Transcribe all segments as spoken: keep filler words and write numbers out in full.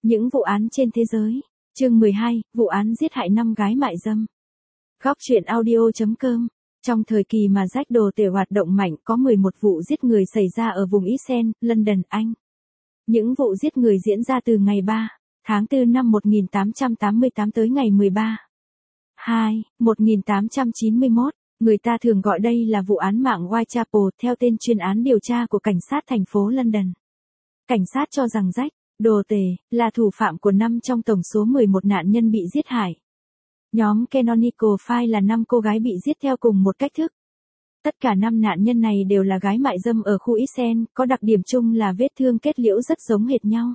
Những vụ án trên thế giới. Chương mười hai, vụ án giết hại năm gái mại dâm. Góc truyện audio chấm com. Trong thời kỳ mà rách đồ tể hoạt động mạnh có mười một vụ giết người xảy ra ở vùng East End, London, Anh. Những vụ giết người diễn ra từ ngày ba tháng tư năm một nghìn tám trăm tám mươi tám tới ngày mười ba tháng hai, một nghìn tám trăm chín mươi mốt. Người ta thường gọi đây là vụ án mạng Whitechapel theo tên chuyên án điều tra của cảnh sát thành phố London. Cảnh sát cho rằng Jack Đồ Tể là thủ phạm của năm trong tổng số mười một nạn nhân bị giết hại. Nhóm Canonical Five là năm cô gái bị giết theo cùng một cách thức. Tất cả năm nạn nhân này đều là gái mại dâm ở khu East End, có đặc điểm chung là vết thương kết liễu rất giống hệt nhau.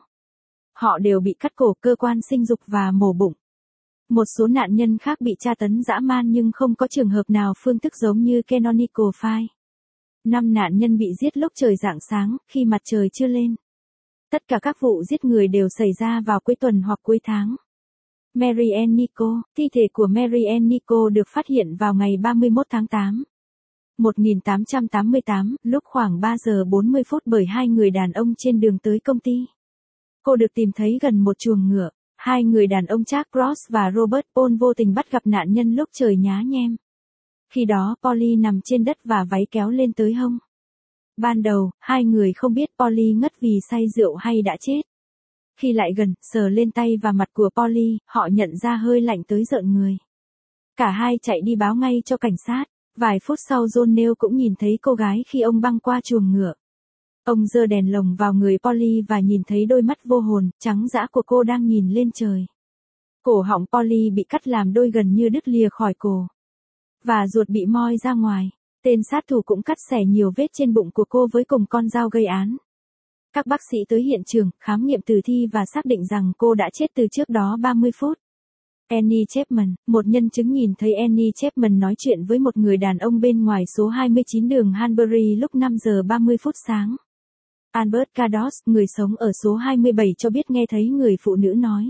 Họ đều bị cắt cổ, cơ quan sinh dục và mổ bụng. Một số nạn nhân khác bị tra tấn dã man nhưng không có trường hợp nào phương thức giống như Canonical Five. Năm nạn nhân bị giết lúc trời rạng sáng, khi mặt trời chưa lên. Tất cả các vụ giết người đều xảy ra vào cuối tuần hoặc cuối tháng. Mary Ann Nico, thi thể của Mary Ann Nico được phát hiện vào ngày ba mươi mốt tháng tám. một nghìn tám trăm tám mươi tám, lúc khoảng ba giờ bốn mươi phút bởi hai người đàn ông trên đường tới công ty. Cô được tìm thấy gần một chuồng ngựa. Hai người đàn ông Jack Ross và Robert Paul vô tình bắt gặp nạn nhân lúc trời nhá nhem. Khi đó Polly nằm trên đất và váy kéo lên tới hông. Ban đầu, hai người không biết Polly ngất vì say rượu hay đã chết. Khi lại gần, sờ lên tay và mặt của Polly, họ nhận ra hơi lạnh tới rợn người. Cả hai chạy đi báo ngay cho cảnh sát. Vài phút sau John Neal cũng nhìn thấy cô gái khi ông băng qua chuồng ngựa. Ông giơ đèn lồng vào người Polly và nhìn thấy đôi mắt vô hồn, trắng dã của cô đang nhìn lên trời. Cổ họng Polly bị cắt làm đôi gần như đứt lìa khỏi cổ. Và ruột bị moi ra ngoài. Tên sát thủ cũng cắt xẻ nhiều vết trên bụng của cô với cùng con dao gây án. Các bác sĩ tới hiện trường, khám nghiệm tử thi và xác định rằng cô đã chết từ trước đó ba mươi phút. Annie Chapman, một nhân chứng nhìn thấy Annie Chapman nói chuyện với một người đàn ông bên ngoài số hai mươi chín đường Hanbury lúc năm giờ ba mươi phút sáng. Albert Cados, người sống ở số hai mươi bảy cho biết nghe thấy người phụ nữ nói.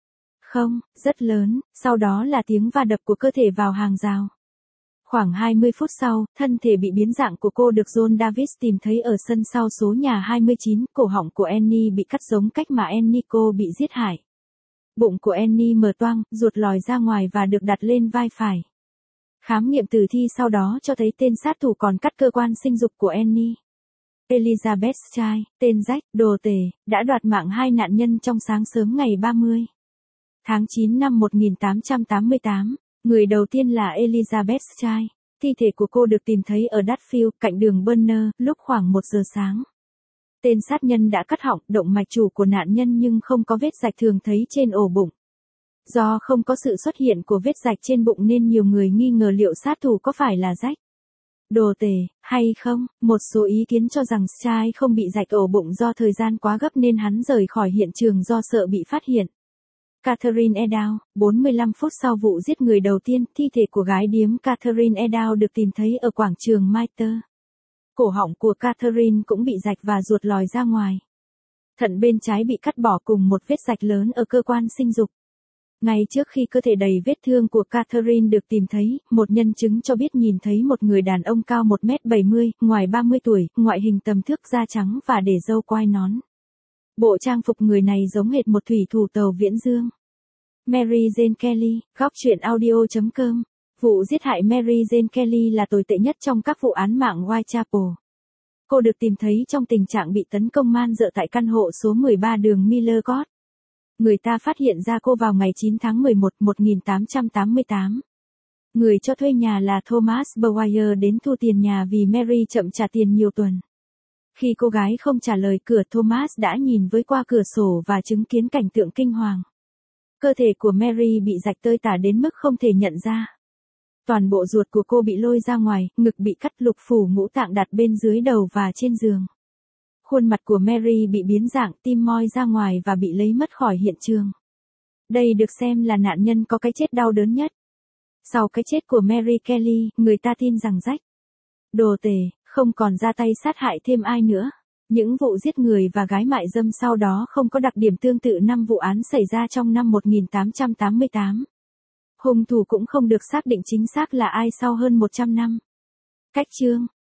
Không, rất lớn, sau đó là tiếng va đập của cơ thể vào hàng rào. Khoảng hai mươi phút sau, thân thể bị biến dạng của cô được John Davis tìm thấy ở sân sau số nhà hai mươi chín, cổ họng của Annie bị cắt giống cách mà Annie cô bị giết hại. Bụng của Annie mở toang, ruột lòi ra ngoài và được đặt lên vai phải. Khám nghiệm tử thi sau đó cho thấy tên sát thủ còn cắt cơ quan sinh dục của Annie. Elizabeth Child, tên Jack Đồ Tể, đã đoạt mạng hai nạn nhân trong sáng sớm ngày ba mươi tháng chín năm một nghìn tám trăm tám mươi tám. Người đầu tiên là Elizabeth Child. Thi thể của cô được tìm thấy ở Dutfield, cạnh đường Burner, lúc khoảng một giờ sáng. Tên sát nhân đã cắt họng, động mạch chủ của nạn nhân nhưng không có vết rạch thường thấy trên ổ bụng. Do không có sự xuất hiện của vết rạch trên bụng nên nhiều người nghi ngờ liệu sát thủ có phải là Jack Đồ Tể hay không. Một số ý kiến cho rằng Child không bị rạch ổ bụng do thời gian quá gấp nên hắn rời khỏi hiện trường do sợ bị phát hiện. Catherine Edow, bốn mươi lăm phút sau vụ giết người đầu tiên, thi thể của gái điếm Catherine Edow được tìm thấy ở quảng trường Mitre. Cổ họng của Catherine cũng bị rạch và ruột lòi ra ngoài. Thận bên trái bị cắt bỏ cùng một vết rạch lớn ở cơ quan sinh dục. Ngay trước khi cơ thể đầy vết thương của Catherine được tìm thấy, một nhân chứng cho biết nhìn thấy một người đàn ông cao một mét bảy mươi, ngoài ba mươi tuổi, ngoại hình tầm thước, da trắng và để râu quai nón. Bộ trang phục người này giống hệt một thủy thủ tàu Viễn Dương. Mary Jane Kelly, góc truyện audio chấm com. Vụ giết hại Mary Jane Kelly là tồi tệ nhất trong các vụ án mạng Whitechapel. Cô được tìm thấy trong tình trạng bị tấn công man dợ tại căn hộ số mười ba đường Miller Court. Người ta phát hiện ra cô vào ngày chín tháng mười một, một nghìn tám trăm tám mươi tám. Người cho thuê nhà là Thomas Bowyer đến thu tiền nhà vì Mary chậm trả tiền nhiều tuần. Khi cô gái không trả lời cửa, Thomas đã nhìn với qua cửa sổ và chứng kiến cảnh tượng kinh hoàng. Cơ thể của Mary bị rạch tơi tả đến mức không thể nhận ra. Toàn bộ ruột của cô bị lôi ra ngoài, ngực bị cắt, lục phủ ngũ tạng đặt bên dưới đầu và trên giường. Khuôn mặt của Mary bị biến dạng, tim moi ra ngoài và bị lấy mất khỏi hiện trường. Đây được xem là nạn nhân có cái chết đau đớn nhất. Sau cái chết của Mary Kelly, người ta tin rằng Jack Đồ Tể không còn ra tay sát hại thêm ai nữa. Những vụ giết người và gái mại dâm sau đó không có đặc điểm tương tự năm vụ án xảy ra trong năm một nghìn tám trăm tám mươi tám. Hung thủ cũng không được xác định chính xác là ai sau hơn một trăm năm. Cách chương